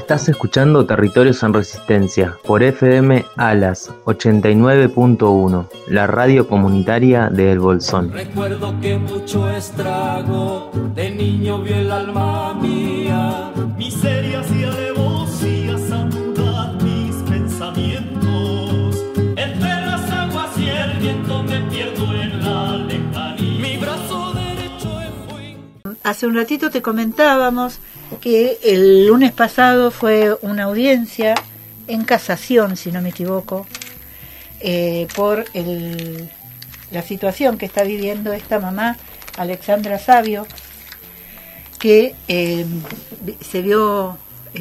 Estás escuchando Territorios en Resistencia por FM Alas 89.1, la radio comunitaria de El Bolsón. Recuerdo que mucho estrago de niño vio el alma mía, miserias y alevosías anudan mis pensamientos. Entre las aguas y el viento me pierdo en la lejanía. Mi brazo derecho es... Hace un ratito te comentábamos que el lunes pasado fue una audiencia en casación, si no me equivoco, por la situación que está viviendo esta mamá, Alexandra Savio, que se vio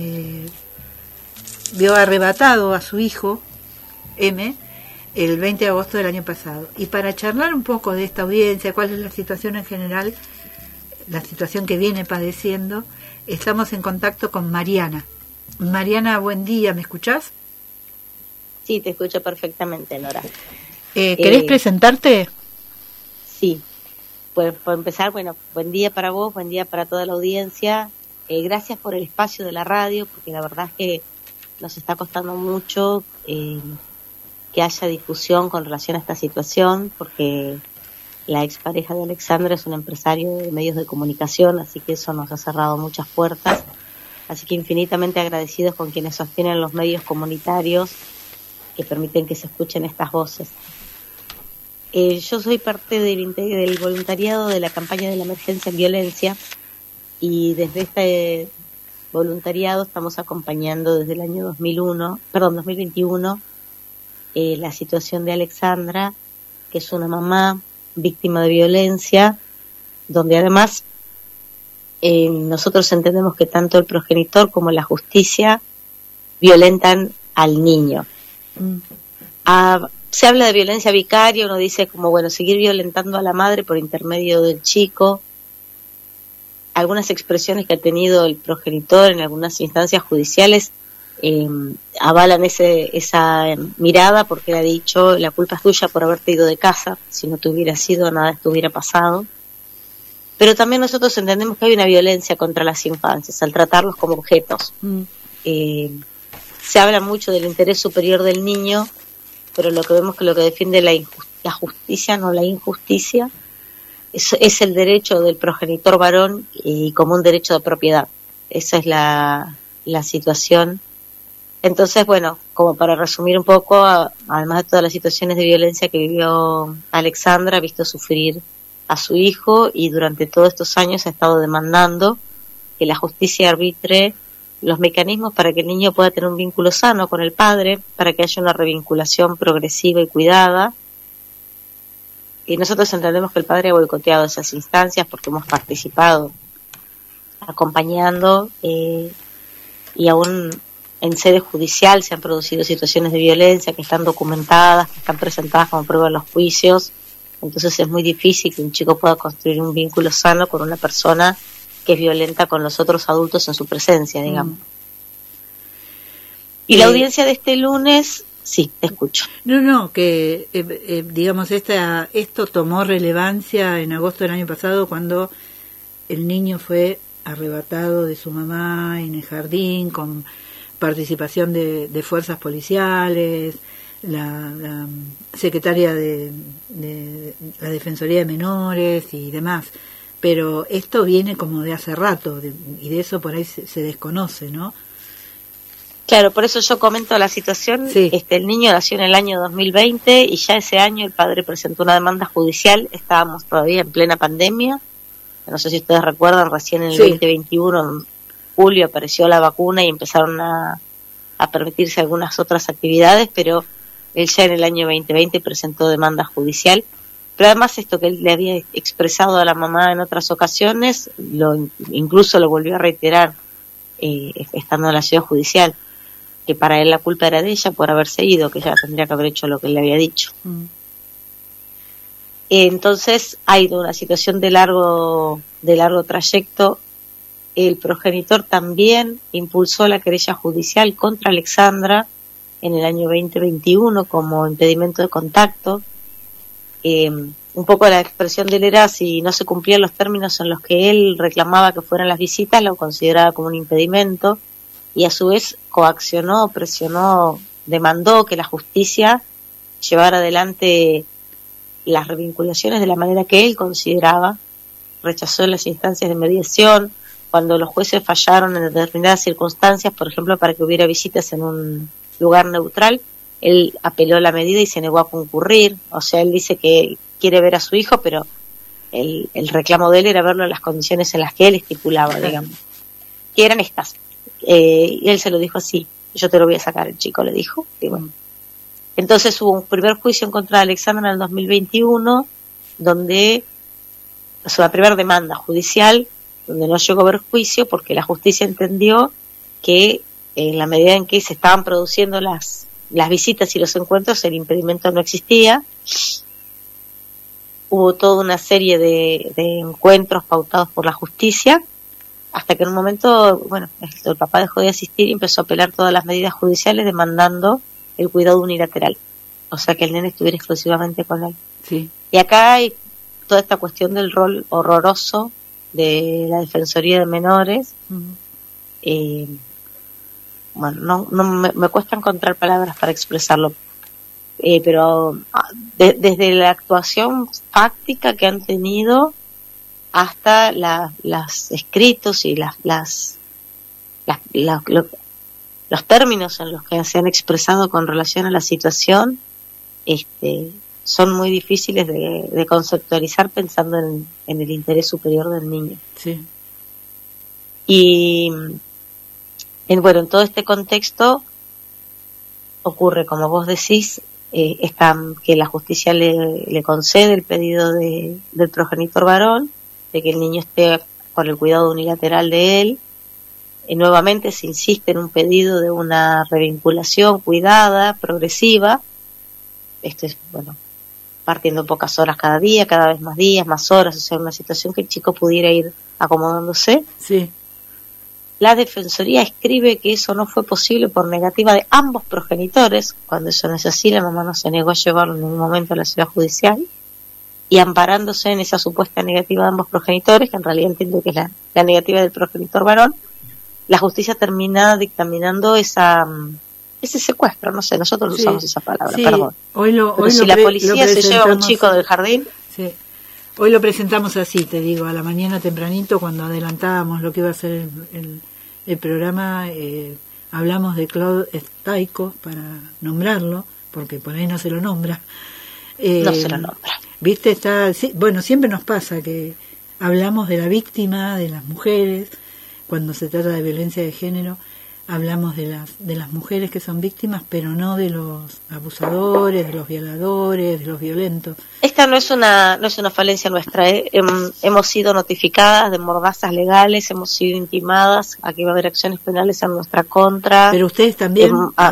arrebatado a su hijo, M, el 20 de agosto del año pasado. Y para charlar un poco de esta audiencia, cuál es la situación en general, la situación que viene padeciendo, estamos en contacto con Mariana. Mariana, buen día, ¿me escuchás? Sí, te escucho perfectamente, Nora. ¿Querés presentarte? Sí, pues por empezar, bueno, buen día para vos, buen día para toda la audiencia. Gracias por el espacio de la radio, porque la verdad es que nos está costando mucho que haya difusión con relación a esta situación, porque la expareja de Alexandra es un empresario de medios de comunicación, así que eso nos ha cerrado muchas puertas. Así que infinitamente agradecidos con quienes sostienen los medios comunitarios que permiten que se escuchen estas voces. Yo soy parte del voluntariado de la campaña de la emergencia en violencia, y desde este voluntariado estamos acompañando desde el año 2021, la situación de Alexandra, que es una mamá víctima de violencia, donde además nosotros entendemos que tanto el progenitor como la justicia violentan al niño. Se habla de violencia vicaria, uno dice como, bueno, seguir violentando a la madre por intermedio del chico. Algunas expresiones que ha tenido el progenitor en algunas instancias judiciales avalan esa mirada, porque le ha dicho: la culpa es tuya por haberte ido de casa, si no te hubiera sido, nada esto hubiera pasado. Pero también nosotros entendemos que hay una violencia contra las infancias al tratarlos como objetos. Se habla mucho del interés superior del niño, pero lo que vemos que lo que defiende la justicia, no la injusticia, es el derecho del progenitor varón y como un derecho de propiedad. Esa es la situación. Entonces, bueno, como para resumir un poco, además de todas las situaciones de violencia que vivió Alexandra, ha visto sufrir a su hijo, y durante todos estos años ha estado demandando que la justicia arbitre los mecanismos para que el niño pueda tener un vínculo sano con el padre, para que haya una revinculación progresiva y cuidada. Y nosotros entendemos que el padre ha boicoteado esas instancias porque hemos participado acompañando, y aún en sede judicial se han producido situaciones de violencia que están documentadas, que están presentadas como prueba en los juicios. Entonces es muy difícil que un chico pueda construir un vínculo sano con una persona que es violenta con los otros adultos en su presencia, digamos. Y la audiencia de este lunes, sí, te escucho. No, que digamos, esto tomó relevancia en agosto del año pasado, cuando el niño fue arrebatado de su mamá en el jardín, con participación de fuerzas policiales, la secretaria de la Defensoría de Menores y demás. Pero esto viene como de hace rato, y de eso por ahí se desconoce, ¿no? Claro, por eso yo comento la situación. Sí. El niño nació en el año 2020 y ya ese año el padre presentó una demanda judicial. Estábamos todavía en plena pandemia. No sé si ustedes recuerdan, recién en el 2021, en julio, apareció la vacuna y empezaron a permitirse algunas otras actividades, pero él ya en el año 2020 presentó demanda judicial. Pero además esto que él le había expresado a la mamá en otras ocasiones, incluso lo volvió a reiterar estando en la ciudad judicial, que para él la culpa era de ella por haberse ido, que ella tendría que haber hecho lo que él le había dicho. Entonces ha ido una situación de largo trayecto. El progenitor también impulsó la querella judicial contra Alexandra en el año 2021 como impedimento de contacto. Un poco la expresión de él era, si no se cumplían los términos en los que él reclamaba que fueran las visitas, lo consideraba como un impedimento. y a su vez coaccionó, presionó, demandó que la justicia llevara adelante las revinculaciones de la manera que él consideraba, rechazó las instancias de mediación, cuando los jueces fallaron en determinadas circunstancias, por ejemplo, para que hubiera visitas en un lugar neutral, él apeló la medida y se negó a concurrir. O sea, él dice que quiere ver a su hijo, pero el reclamo de él era verlo en las condiciones en las que él estipulaba, digamos, que eran estas. Y él se lo dijo así: yo te lo voy a sacar, el chico le dijo. Y bueno, entonces hubo un primer juicio en contra del examen en el 2021, donde, o sea, la primera demanda judicial, donde no llegó a haber juicio porque la justicia entendió que en la medida en que se estaban produciendo las visitas y los encuentros, el impedimento no existía. Hubo toda una serie de encuentros pautados por la justicia, hasta que en un momento, bueno, el papá dejó de asistir y empezó a apelar todas las medidas judiciales demandando el cuidado unilateral, o sea, que el nene estuviera exclusivamente con él. Sí. Y acá hay toda esta cuestión del rol horroroso de la Defensoría de Menores. Bueno, me cuesta encontrar palabras para expresarlo, pero desde la actuación fáctica que han tenido hasta los escritos y los términos en los que se han expresado con relación a la situación, son muy difíciles de conceptualizar pensando en el interés superior del niño. Sí. Y en todo este contexto ocurre, como vos decís, que la justicia le concede el pedido del progenitor varón, de que el niño esté por el cuidado unilateral de él. Nuevamente se insiste en un pedido de una revinculación cuidada, progresiva. Esto es, bueno, partiendo pocas horas cada día, cada vez más días, más horas, o sea, una situación que el chico pudiera ir acomodándose. Sí. La Defensoría escribe que eso no fue posible por negativa de ambos progenitores. Cuando eso no es así, la mamá no se negó a llevarlo en ningún momento a la ciudad judicial, y amparándose en esa supuesta negativa de ambos progenitores, que en realidad entiendo que es la negativa del progenitor varón, la justicia termina dictaminando ese secuestro, no sé, nosotros usamos esa palabra, sí. perdón. Hoy si la policía se lleva a un chico del jardín... Sí. Hoy lo presentamos así, te digo, a la mañana tempranito, cuando adelantábamos lo que iba a ser el programa, hablamos de Claude Staico, para nombrarlo, porque por ahí no se lo nombra. No se lo nombra. ¿Viste? Bueno, siempre nos pasa que hablamos de la víctima, de las mujeres, cuando se trata de violencia de género, hablamos de las mujeres que son víctimas, pero no de los abusadores, de los violadores, de los violentos. Esta no es una falencia nuestra. Hemos sido notificadas de mordazas legales, hemos sido intimadas a que va a haber acciones penales en nuestra contra. Pero ustedes también,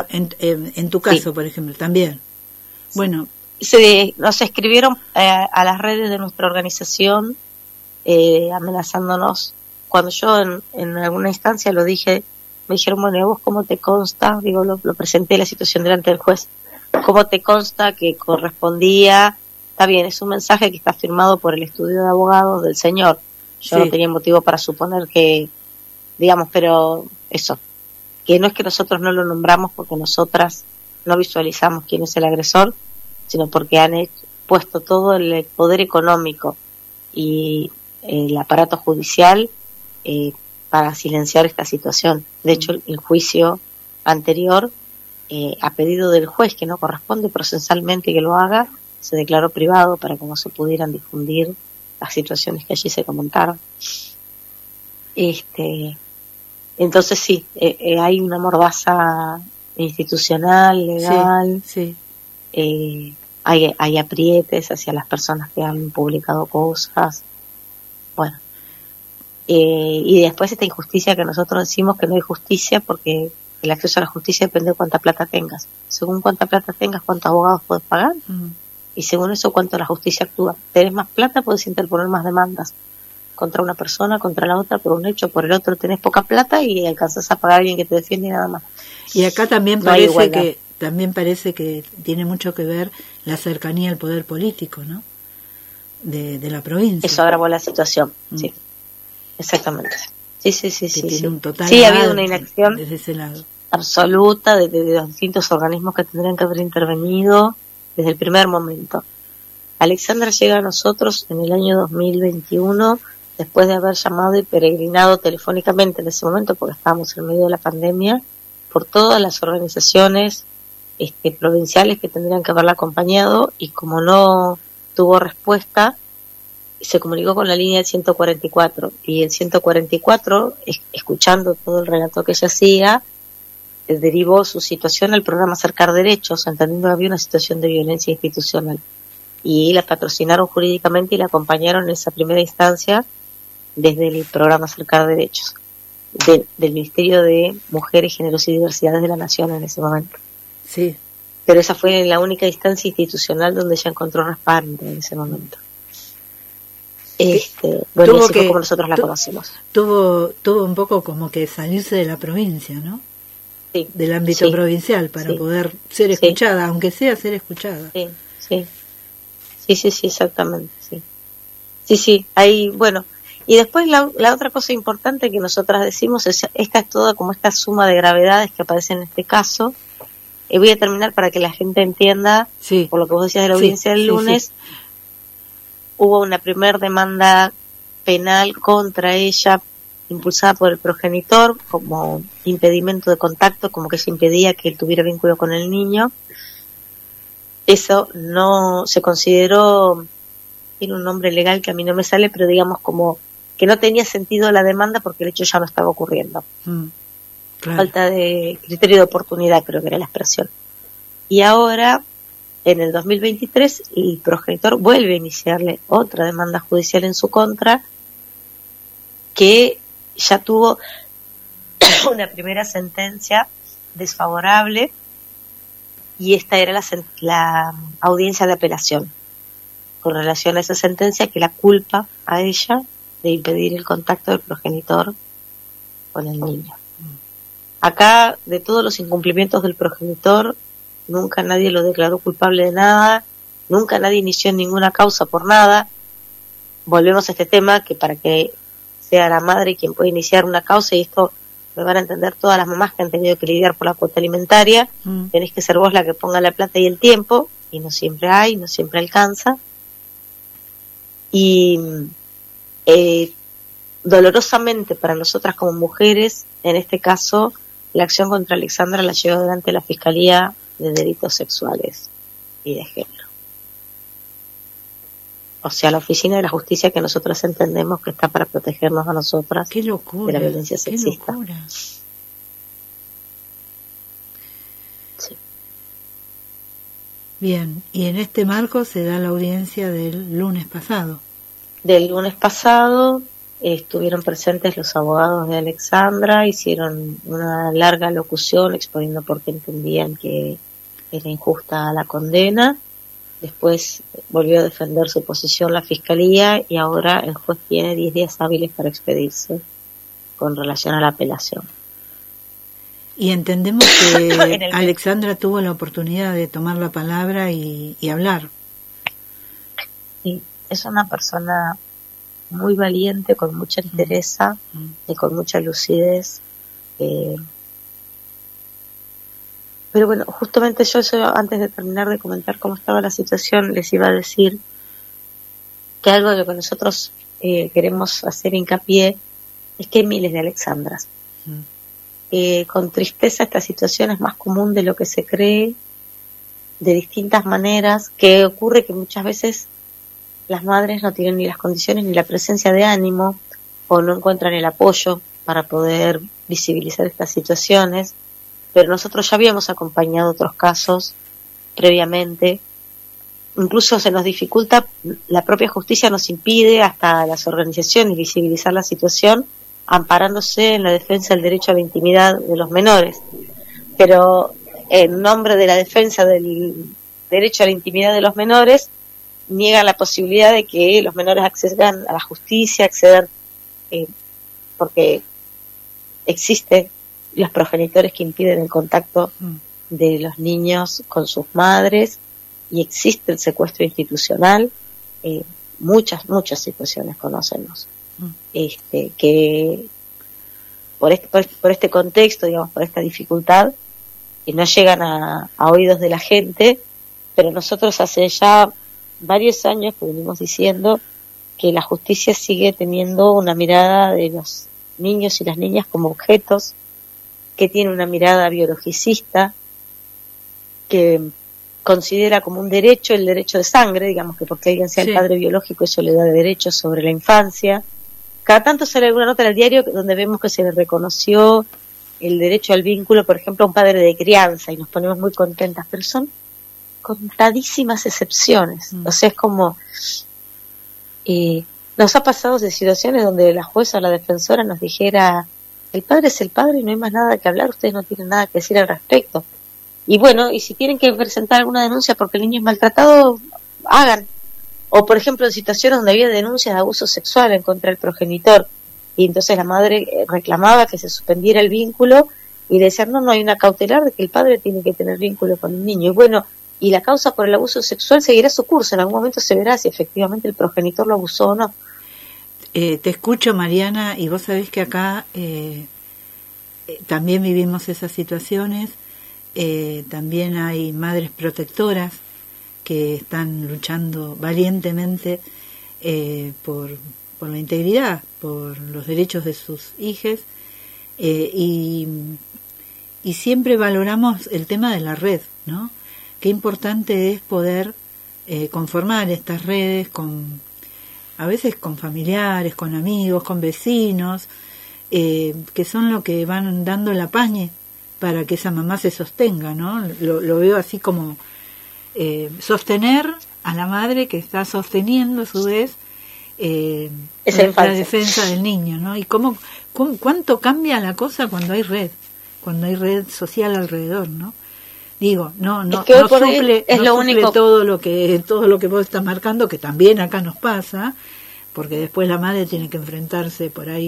en tu caso, sí, por ejemplo, también. Bueno, nos escribieron a las redes de nuestra organización amenazándonos. Cuando yo en alguna instancia lo dije, me dijeron, bueno, ¿vos cómo te consta? Digo, lo presenté la situación delante del juez. ¿Cómo te consta que correspondía? Está bien, es un mensaje que está firmado por el estudio de abogados del señor. Yo no tenía motivo para suponer que, digamos, pero eso, que no es que nosotros no lo nombramos porque nosotras no visualizamos quién es el agresor, sino porque han puesto todo el poder económico y el aparato judicial para silenciar esta situación. De hecho, el juicio anterior, a pedido del juez, que no corresponde procesalmente que lo haga, se declaró privado para que no se pudieran difundir las situaciones que allí se comentaron. Entonces sí, hay una mordaza institucional, legal, sí. Hay aprietes hacia las personas que han publicado cosas. Bueno, y después esta injusticia que nosotros decimos que no hay justicia, porque el acceso a la justicia depende de cuánta plata tengas. Según cuánta plata tengas, cuántos abogados puedes pagar, y según eso cuánto la justicia actúa. Tenés más plata, puedes interponer más demandas contra una persona, contra la otra, por un hecho, por el otro tenés poca plata y alcanzas a pagar a alguien que te defiende y nada más. Y acá también parece que tiene mucho que ver la cercanía al poder político, ¿no? De la provincia. Eso agravó la situación, sí. Exactamente. tiene un total ha habido una inacción desde ese lado absoluta de los distintos organismos que tendrían que haber intervenido desde el primer momento. Alexandra llega a nosotros en el año 2021 después de haber llamado y peregrinado telefónicamente en ese momento, porque estábamos en medio de la pandemia, por todas las organizaciones provinciales que tendrían que haberla acompañado, y como no tuvo respuesta, se comunicó con la línea del 144, y el 144, escuchando todo el relato que ella hacía, derivó su situación al programa Acercar Derechos, entendiendo que había una situación de violencia institucional, y la patrocinaron jurídicamente y la acompañaron en esa primera instancia desde el programa Acercar Derechos del Ministerio de Mujeres, Géneros y Diversidades de la Nación en ese momento. Sí. Pero esa fue la única instancia institucional donde ella encontró respaldo en ese momento. Bueno, así fue como nosotros la conocemos. Tuvo un poco como que salirse de la provincia, ¿no? Sí. Del ámbito provincial para poder ser escuchada, aunque sea ser escuchada. Sí, exactamente, sí. Ahí, bueno, y después la otra cosa importante que nosotras decimos es, esta es toda como esta suma de gravedades que aparece en este caso. Voy a terminar para que la gente entienda, por lo que vos decías de la audiencia del lunes. Hubo una primer demanda penal contra ella, impulsada por el progenitor, como impedimento de contacto, como que se impedía que él tuviera vínculo con el niño. Eso no se consideró, tiene un nombre legal que a mí no me sale, pero digamos como que no tenía sentido la demanda porque el hecho ya no estaba ocurriendo. Claro. Falta de criterio de oportunidad, creo que era la expresión. Y ahora, en el 2023, el progenitor vuelve a iniciarle otra demanda judicial en su contra, que ya tuvo una primera sentencia desfavorable, y esta era la audiencia de apelación con relación a esa sentencia, que la culpa a ella de impedir el contacto del progenitor con el niño. Acá, de todos los incumplimientos del progenitor, nunca nadie lo declaró culpable de nada, nunca nadie inició ninguna causa por nada. Volvemos a este tema, que para que sea la madre quien puede iniciar una causa, y esto me van a entender todas las mamás que han tenido que lidiar por la cuota alimentaria, tenés que ser vos la que ponga la plata y el tiempo, y no siempre hay, no siempre alcanza. Y dolorosamente para nosotras como mujeres, en este caso, la acción contra Alexandra la llevó adelante la Fiscalía de Delitos Sexuales y de Género. O sea, la Oficina de la Justicia que nosotras entendemos que está para protegernos a nosotras de la violencia sexista. ¡Qué locura! Sí. Bien, y en este marco se da la audiencia del lunes pasado. Del lunes pasado estuvieron presentes los abogados de Alexandra, hicieron una larga locución exponiendo por qué entendían que era injusta la condena. Después volvió a defender su posición la Fiscalía, y ahora el juez tiene 10 días hábiles para expedirse con relación a la apelación. Y entendemos que Alexandra tuvo la oportunidad de tomar la palabra y hablar. Sí, es una persona muy valiente, con mucha entereza y con mucha lucidez. Pero bueno, justamente yo antes de terminar de comentar cómo estaba la situación, les iba a decir que algo de lo que nosotros queremos hacer hincapié es que hay miles de Alexandras. Con tristeza, esta situación es más común de lo que se cree, de distintas maneras, que ocurre que muchas veces las madres no tienen ni las condiciones ni la presencia de ánimo, o no encuentran el apoyo para poder visibilizar estas situaciones. Pero nosotros ya habíamos acompañado otros casos previamente. Incluso se nos dificulta, la propia justicia nos impide hasta las organizaciones visibilizar la situación, amparándose en la defensa del derecho a la intimidad de los menores. Pero en nombre de la defensa del derecho a la intimidad de los menores, niegan la posibilidad de que los menores accedan a la justicia, porque existen los progenitores que impiden el contacto de los niños con sus madres, y existe el secuestro institucional. Muchas situaciones conocemos que por este contexto, digamos, por esta dificultad, y no llegan a oídos de la gente, pero nosotros hace ya varios años que venimos diciendo que la justicia sigue teniendo una mirada de los niños y las niñas como objetos, que tiene una mirada biologicista, que considera como un derecho el derecho de sangre, digamos que porque alguien sea el padre biológico eso le da derechos sobre la infancia. Cada tanto sale alguna nota en el diario donde vemos que se le reconoció el derecho al vínculo, por ejemplo, a un padre de crianza, y nos ponemos muy contentas, pero son contadísimas excepciones. O sea, es como... nos ha pasado de situaciones donde la jueza o la defensora nos dijera: el padre es el padre y no hay más nada que hablar, ustedes no tienen nada que decir al respecto. Y bueno, y si tienen que presentar alguna denuncia porque el niño es maltratado, hagan. O por ejemplo, en situaciones donde había denuncias de abuso sexual en contra del progenitor, y entonces la madre reclamaba que se suspendiera el vínculo, y le decían: no hay una cautelar de que el padre tiene que tener vínculo con el niño. Y bueno, y la causa por el abuso sexual seguirá su curso, en algún momento se verá si efectivamente el progenitor lo abusó o no. Te escucho, Mariana, y vos sabés que acá también vivimos esas situaciones. También hay madres protectoras que están luchando valientemente por la integridad, por los derechos de sus hijos, y siempre valoramos el tema de la red, ¿no? Qué importante es poder conformar estas redes a veces con familiares, con amigos, con vecinos, que son lo que van dando el apañe para que esa mamá se sostenga, ¿no? Lo veo así como sostener a la madre que está sosteniendo a su vez la defensa del niño, ¿no? Y cuánto cambia la cosa cuando hay red social alrededor, ¿no? Digo, no suple todo lo que vos estás marcando, que también acá nos pasa, porque después la madre tiene que enfrentarse por ahí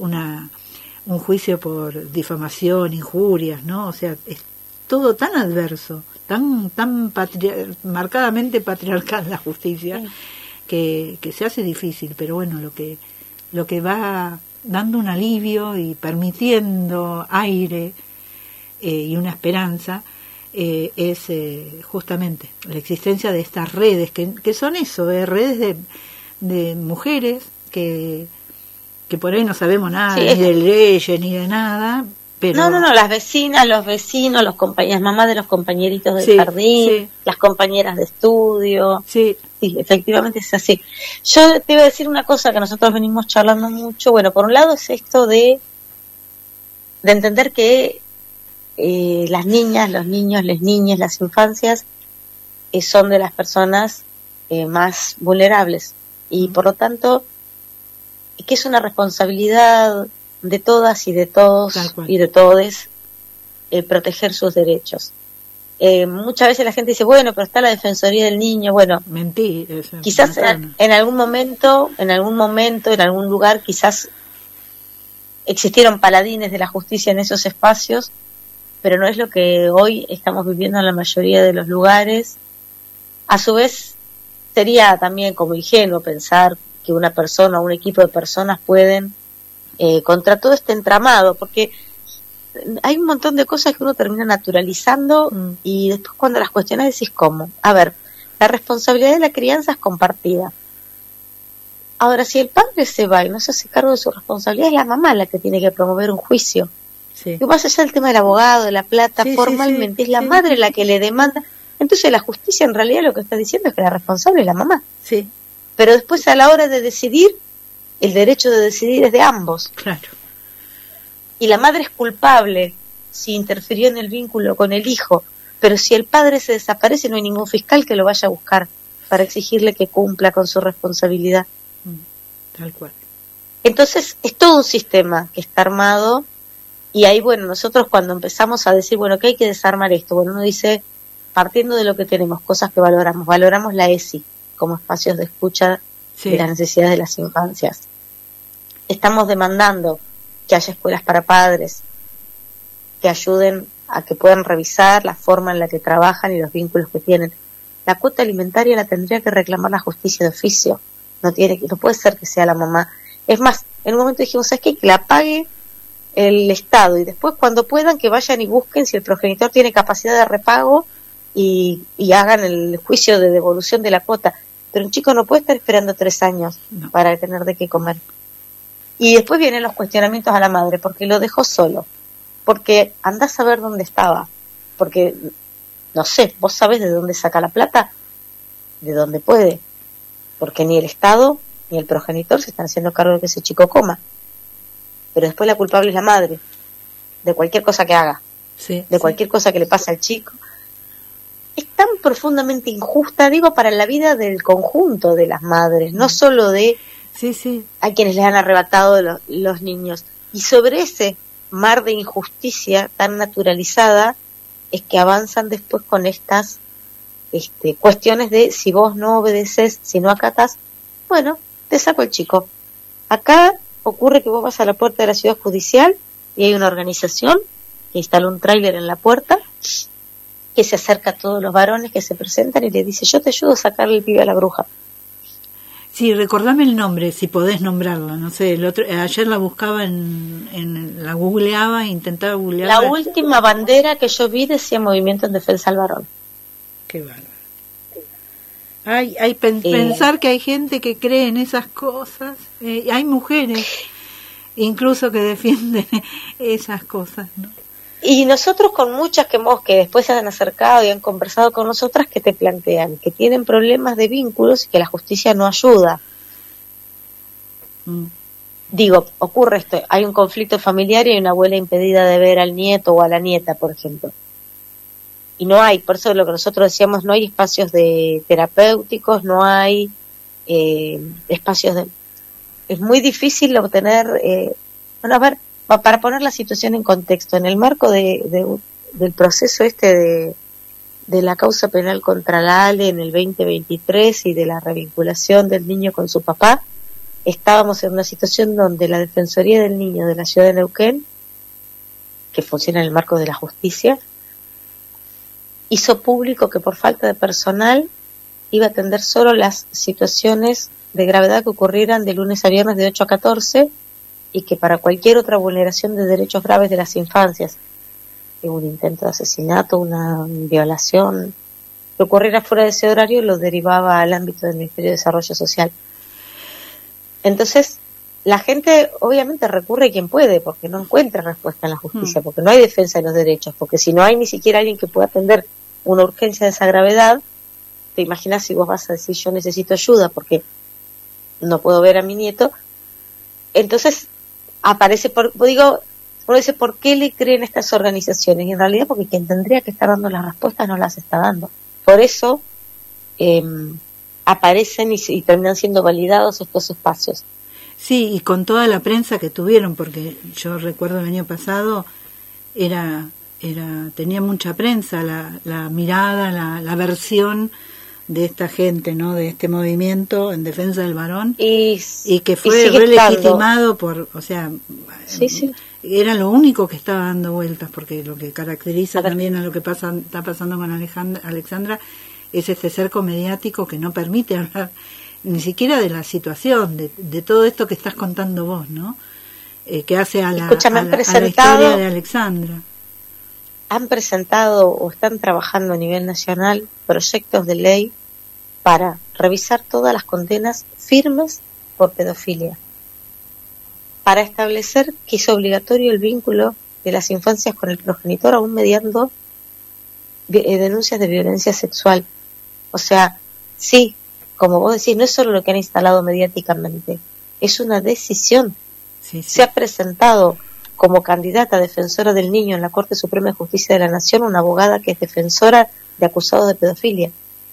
un juicio por difamación, injurias, ¿no? O sea, es todo tan adverso, tan marcadamente patriarcal la justicia, que se hace difícil, pero bueno, lo que va dando un alivio y permitiendo aire y una esperanza es justamente la existencia de estas redes, que son eso, redes de mujeres que por ahí no sabemos nada, ni de leyes ni de nada, pero... No, las vecinas, los vecinos, las mamás de los compañeritos del jardín, las compañeras de estudio. Sí, efectivamente es así. Yo te iba a decir una cosa que nosotros venimos charlando mucho. Bueno, por un lado es esto de entender que las niñas, los niños, las niñas, las infancias son de las personas más vulnerables, y por lo tanto que es una responsabilidad de todas y de todos y de todes proteger sus derechos. Muchas veces la gente dice: bueno, pero está la Defensoría del Niño. Bueno, quizás en algún momento, en algún lugar, quizás existieron paladines de la justicia en esos espacios, pero no es lo que hoy estamos viviendo en la mayoría de los lugares. A su vez, sería también como ingenuo pensar que una persona o un equipo de personas pueden contra todo este entramado, porque hay un montón de cosas que uno termina naturalizando y después cuando las cuestionas decís: ¿cómo? A ver, la responsabilidad de la crianza es compartida. Ahora, si el padre se va y no se hace cargo de su responsabilidad, es la mamá la que tiene que promover un juicio. Sí. Y más allá del tema del abogado, de la plata, formalmente es la madre la que le demanda. Entonces la justicia en realidad lo que está diciendo es que la responsable es la mamá. Sí. Pero después, a la hora de decidir, el derecho de decidir es de ambos. Claro. Y la madre es culpable si interfirió en el vínculo con el hijo, pero si el padre se desaparece, no hay ningún fiscal que lo vaya a buscar para exigirle que cumpla con su responsabilidad. Tal cual. Entonces, es todo un sistema que está armado, y ahí, bueno, nosotros cuando empezamos a decir, bueno, que hay que desarmar esto, bueno, uno dice, partiendo de lo que tenemos, cosas que valoramos la ESI como espacios de escucha de las necesidades de las infancias. Estamos demandando que haya escuelas para padres que ayuden a que puedan revisar la forma en la que trabajan y los vínculos que tienen. La cuota alimentaria la tendría que reclamar la justicia de oficio. No puede ser que sea la mamá. Es más, en un momento dijimos: ¿sabes qué? Que la pague el Estado, y después cuando puedan que vayan y busquen si el progenitor tiene capacidad de repago y hagan el juicio de devolución de la cuota. Pero un chico no puede estar esperando 3 años para tener de qué comer. Y después vienen los cuestionamientos a la madre, porque lo dejó solo, porque andás a ver dónde estaba, porque, no sé, vos sabés de dónde saca la plata, de dónde puede, porque ni el Estado ni el progenitor se están haciendo cargo de que ese chico coma. Pero después la culpable es la madre, de cualquier cosa que haga, de cualquier cosa que le pase al chico. Es tan profundamente injusta, digo, para la vida del conjunto de las madres, no solo de a quienes les han arrebatado los niños. Y sobre ese mar de injusticia tan naturalizada es que avanzan después con estas cuestiones de si vos no obedeces, si no acatas, bueno, te saco el chico. Acá ocurre que vos vas a la puerta de la ciudad judicial y hay una organización que instala un tráiler en la puerta, que se acerca a todos los varones que se presentan y le dice: yo te ayudo a sacarle el pibe a la bruja. Sí, recordame el nombre, si podés nombrarla, no sé, ayer la buscaba la googleaba, intentaba googlearla. La última bandera que yo vi decía Movimiento en Defensa al Varón. Qué bárbaro. Pensar que hay gente que cree en esas cosas, hay mujeres incluso que defienden esas cosas, ¿no? Y nosotros con muchas que después se han acercado y han conversado con nosotras, que te plantean que tienen problemas de vínculos y que la justicia no ayuda. Digo, ocurre esto, hay un conflicto familiar y hay una abuela impedida de ver al nieto o a la nieta, por ejemplo. Y no hay, por eso lo que nosotros decíamos, no hay espacios de terapéuticos, no hay espacios de... Es muy difícil obtener... bueno, a ver, para poner la situación en contexto, en el marco del proceso de la causa penal contra la ALE en el 2023 y de la revinculación del niño con su papá, estábamos en una situación donde la Defensoría del Niño de la ciudad de Neuquén, que funciona en el marco de la justicia, hizo público que por falta de personal iba a atender solo las situaciones de gravedad que ocurrieran de lunes a viernes de 8 a 14, y que para cualquier otra vulneración de derechos graves de las infancias, un intento de asesinato, una violación, que ocurriera fuera de ese horario, lo derivaba al ámbito del Ministerio de Desarrollo Social. Entonces, la gente obviamente recurre a quien puede, porque no encuentra respuesta en la justicia, porque no hay defensa de los derechos, porque si no hay ni siquiera alguien que pueda atender una urgencia de esa gravedad, te imaginas si vos vas a decir: yo necesito ayuda porque no puedo ver a mi nieto. Entonces aparece, uno dice, ¿por qué le creen estas organizaciones? Y en realidad porque quien tendría que estar dando las respuestas no las está dando. Por eso aparecen y terminan siendo validados estos espacios. Sí, y con toda la prensa que tuvieron, porque yo recuerdo el año pasado tenía mucha prensa la mirada, la versión de esta gente, ¿no? De este movimiento en defensa del varón, y que fue relegitimado por, o sea, era lo único que estaba dando vueltas, porque lo que caracteriza también a lo que está pasando con Alexandra es este cerco mediático que no permite hablar ni siquiera de la situación, de todo esto que estás contando vos, ¿no? Que hace a la historia de Alexandra. Han presentado o están trabajando a nivel nacional proyectos de ley para revisar todas las condenas firmes por pedofilia, para establecer que es obligatorio el vínculo de las infancias con el progenitor, aún mediando denuncias de violencia sexual. O sea, sí, como vos decís, no es solo lo que han instalado mediáticamente, es una decisión. Sí. Se ha presentado como candidata defensora del niño en la Corte Suprema de Justicia de la Nación una abogada que es defensora de acusados de pedofilia.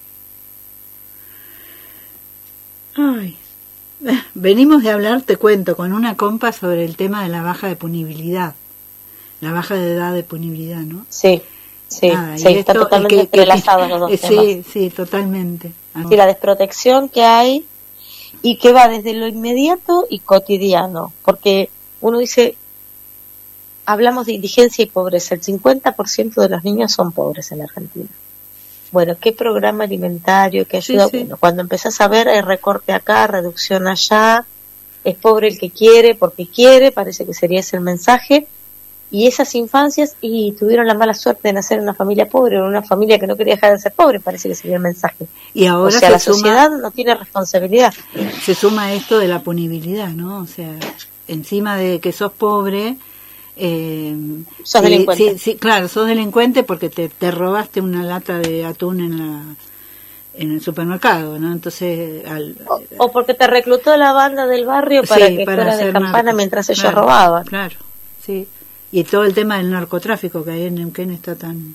Ay, venimos de hablar, te cuento, con una compa sobre el tema de la baja de punibilidad, la baja de edad de punibilidad, ¿no? Sí, están totalmente entrelazados los dos temas. Sí, totalmente. Sí, la desprotección que hay y que va desde lo inmediato y cotidiano, porque uno dice, hablamos de indigencia y pobreza, el 50% de los niños son pobres en la Argentina. Bueno, ¿qué programa alimentario, qué ayuda? Sí. Bueno, cuando empezás a ver el recorte acá, reducción allá, es pobre el que quiere porque quiere, parece que sería ese el mensaje. Y esas infancias y tuvieron la mala suerte de nacer en una familia pobre, en una familia que no quería dejar de ser pobre, parece que sería el mensaje. Y ahora o sea, la sociedad no tiene responsabilidad. Se suma esto de la punibilidad, ¿no? O sea, encima de que sos pobre, sos delincuente. Sí, claro, sos delincuente porque te robaste una lata de atún en el supermercado, ¿no? Entonces o porque te reclutó la banda del barrio para que fuera de campana mientras ellos robaban. Claro, sí. Y todo el tema del narcotráfico que ahí en Neuquén está tan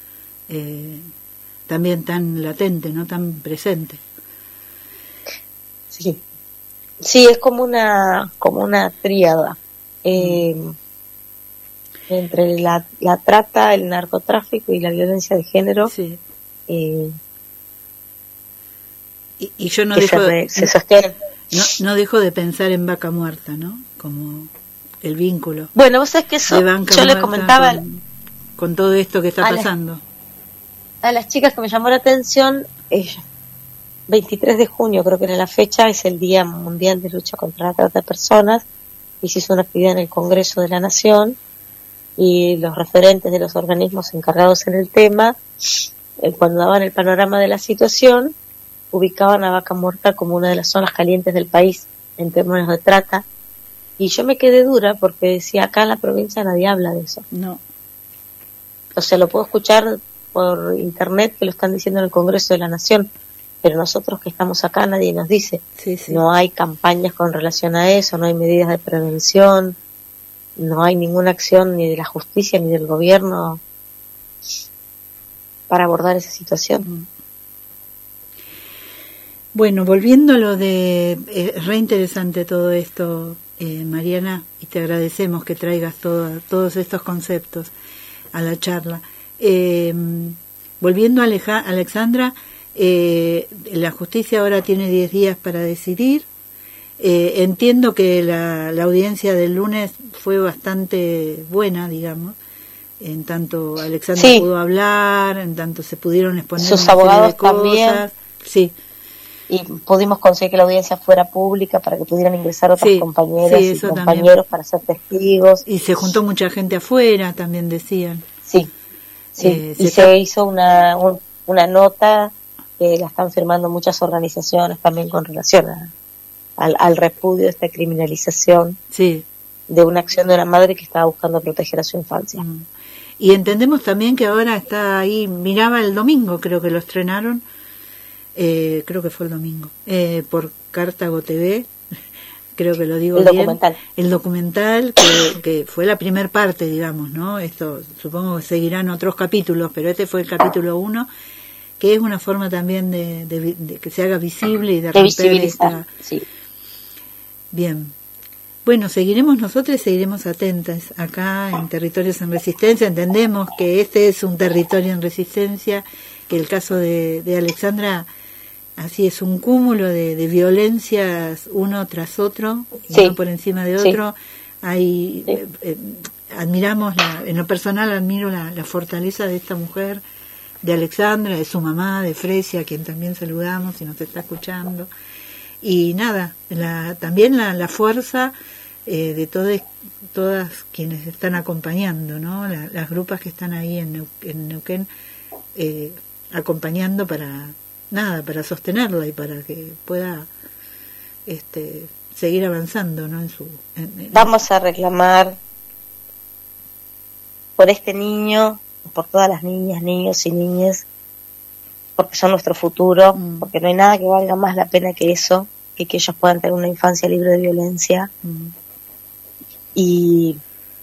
también tan latente, no tan presente. Sí, es como una tríada entre la trata, el narcotráfico y la violencia de género. Sí. Y yo no se sostiene. No dejo de pensar en Vaca Muerta, ¿no? Como el vínculo. Bueno, vos sabés que eso yo le comentaba con todo esto que está pasando. A las chicas que me llamó la atención, 23 de junio creo que era la fecha, es el Día Mundial de Lucha contra la Trata de Personas, y se hizo una actividad en el Congreso de la Nación, y los referentes de los organismos encargados en el tema, cuando daban el panorama de la situación, ubicaban a Vaca Muerta como una de las zonas calientes del país en términos de trata. Y yo me quedé dura porque decía, acá en la provincia nadie habla de eso. No. O sea, lo puedo escuchar por internet que lo están diciendo en el Congreso de la Nación, pero nosotros que estamos acá nadie nos dice. Sí. No hay campañas con relación a eso, no hay medidas de prevención, no hay ninguna acción ni de la justicia ni del gobierno para abordar esa situación. Bueno, volviendo a lo de... Es re interesante todo esto, Mariana, y te agradecemos que traigas todos estos conceptos a la charla. Volviendo a Alexandra, la justicia ahora tiene 10 días para decidir. Entiendo que la audiencia del lunes fue bastante buena, digamos, en tanto Alexandra pudo hablar, en tanto se pudieron exponer sus una abogados serie de cosas. También. Sí. Y pudimos conseguir que la audiencia fuera pública para que pudieran ingresar otras compañeras y compañeros también, para ser testigos. Y se juntó mucha gente afuera, también decían. Sí. Y se hizo una nota que la están firmando muchas organizaciones también con relación al repudio de esta criminalización de una acción de una madre que estaba buscando proteger a su infancia. Y entendemos también que ahora está ahí, miraba el domingo, creo que lo estrenaron, creo que fue el domingo, por Cartago TV, creo que lo digo bien. El documental, que fue la primer parte, digamos, ¿no? Esto supongo que seguirán otros capítulos, pero este fue el capítulo 1, que es una forma también de que se haga visible y de romper esta... Sí. Bien. Bueno, seguiremos atentas acá en Territorios en Resistencia. Entendemos que este es un territorio en resistencia, que el caso de Alexandra así es un cúmulo de violencias uno tras otro, uno por encima de otro. Hay admiramos, en lo personal admiro la fortaleza de esta mujer, de Alexandra, de su mamá, de Fresia, a quien también saludamos y nos está escuchando. Y nada, también la fuerza de todas quienes están acompañando, ¿no? Las grupas que están ahí en Neuquén acompañando para sostenerla y para que pueda seguir avanzando, ¿no? Vamos a reclamar por este niño, por todas las niñas, niños y niñas, porque son nuestro futuro, porque no hay nada que valga más la pena que eso, que ellos puedan tener una infancia libre de violencia. Y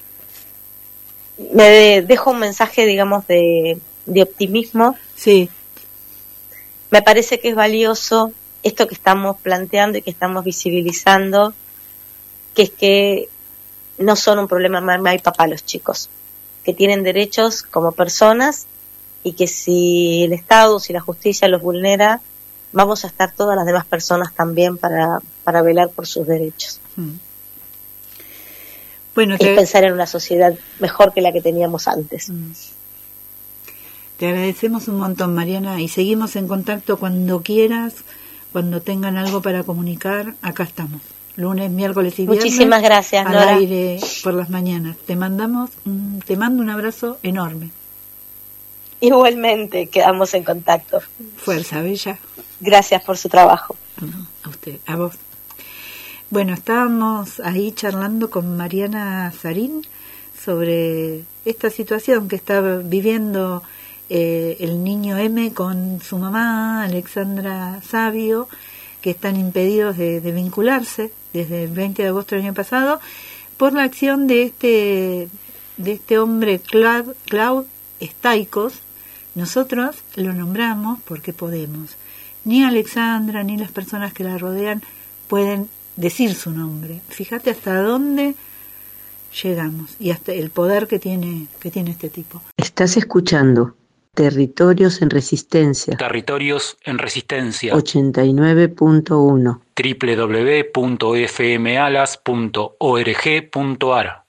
me dejo un mensaje, digamos, de optimismo. Sí. Me parece que es valioso esto que estamos planteando y que estamos visibilizando, que es que no son un problema mamá y papá los chicos, que tienen derechos como personas y que si el Estado, si la justicia los vulnera, vamos a estar todas las demás personas también para velar por sus derechos. Bueno, y pensar en una sociedad mejor que la que teníamos antes. Te agradecemos un montón, Mariana, y seguimos en contacto cuando quieras, cuando tengan algo para comunicar, acá estamos. lunes, miércoles y viernes. Muchísimas gracias, al Nora. aire por las mañanas. Te mando un abrazo enorme. Igualmente, quedamos en contacto. Fuerza, Bella. Gracias por su trabajo. No, a usted, a vos. Bueno, estábamos ahí charlando con Mariana Sarín sobre esta situación que está viviendo el niño M con su mamá, Alexandra Sabio, que están impedidos de vincularse desde el 20 de agosto del año pasado por la acción de este hombre Claude Staikos. Nosotros lo nombramos porque podemos. Ni Alexandra ni las personas que la rodean pueden decir su nombre. Fíjate hasta dónde llegamos y hasta el poder que tiene este tipo. Estás escuchando Territorios en Resistencia. Territorios en Resistencia. 89.1 www.fmalas.org.ar